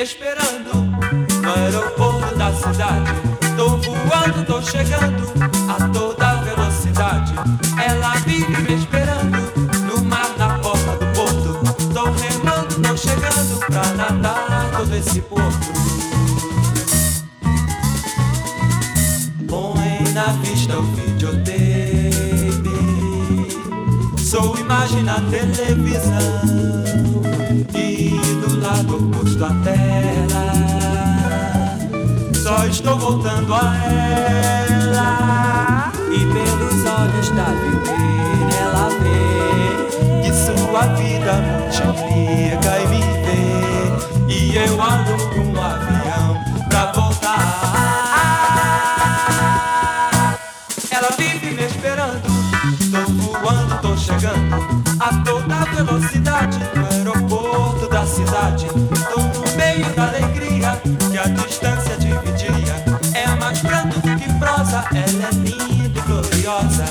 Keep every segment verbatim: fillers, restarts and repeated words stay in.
esperando no aeroporto da cidade. Tô voando, tô chegando a toda velocidade. Ela vive me esperando no mar, na porta do porto. Tô remando, tô chegando pra nadar todo esse porto. Põe na vista o videotape, sou imagem na televisão e do lado oposto à tela só estou voltando a ela. E pelos olhos da vitrine ela vê que sua vida multiplica e me vê. E eu alugo um avião pra voltar. Ela vive me esperando, tô voando, tô chegando a toda velocidade no aeroporto da cidade. Tô no meio da alegria que a distância dividia. É mais pranto do que prosa, ela é linda e gloriosa.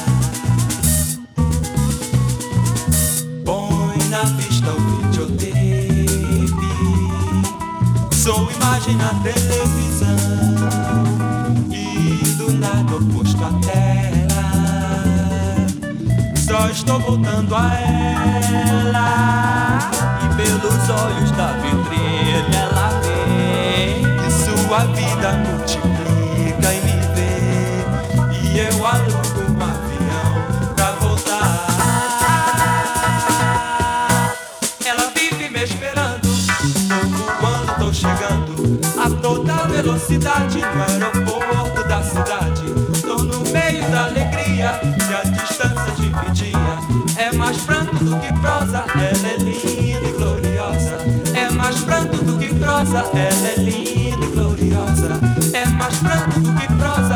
Põe na vista o videotape, sou imagem na televisão e do lado oposto à tela só estou voltando a ela. E pelos olhos da vitrine ela vê que sua vida multiplica e me vê. E eu alugo um avião pra voltar. Ela vive me esperando, tô voando, tô chegando a toda velocidade no aeroporto da cidade. Tô no meio da alegria que a distância dividia. É mais pranto do que prosa, ela é linda e gloriosa. É mais pranto do que prosa, ela é linda e gloriosa. É mais pranto do que prosa,